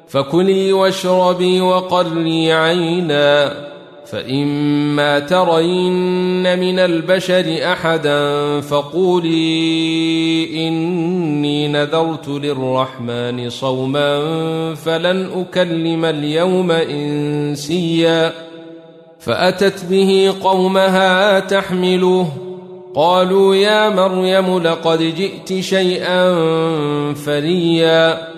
فكلي واشربي وقري عينا، فإما ترين من البشر أحدا فقولي إني نذرت للرحمن صوما فلن أكلم اليوم إنسيا. فأتت به قومها تحمله، قالوا يا مريم لقد جئت شيئا فريا.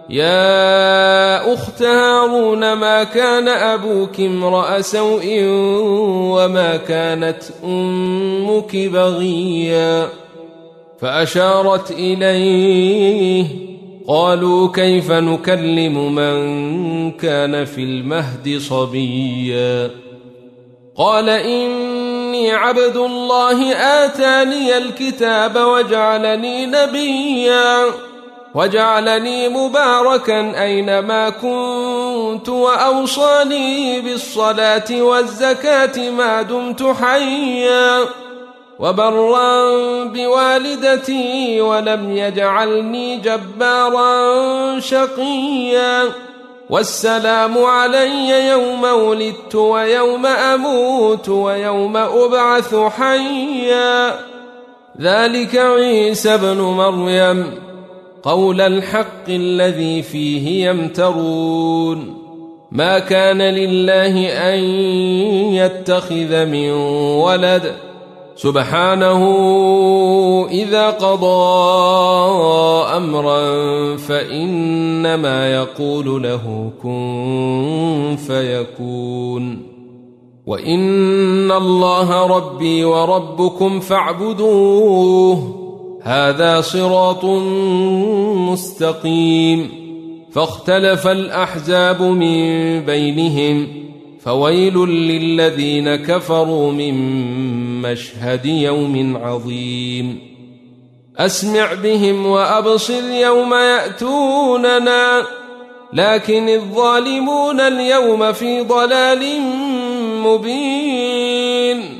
يا أخت هارون ما كان أبوك امرأ سوء وما كانت أمك بغيا. فأشارت إليه، قالوا كيف نكلم من كان في المهد صبيا. قال إني عبد الله آتاني الكتاب وجعلني نبيا وجعلني مباركا أينما كنت وأوصاني بالصلاة والزكاة ما دمت حيا وبرا بوالدتي ولم يجعلني جبارا شقيا. والسلام علي يوم ولدت ويوم أموت ويوم أبعث حيا. ذلك عيسى ابن مريم قول الحق الذي فيه يمترون. ما كان لله أن يتخذ من ولد، سبحانه إذا قضى أمرا فإنما يقول له كن فيكون. وإن الله ربي وربكم فاعبدوه، هذا صراط مستقيم. فاختلف الأحزاب من بينهم، فويل للذين كفروا من مشهد يوم عظيم. أسمع بهم وأبصر يوم يأتوننا، لكن الظالمون اليوم في ضلال مبين.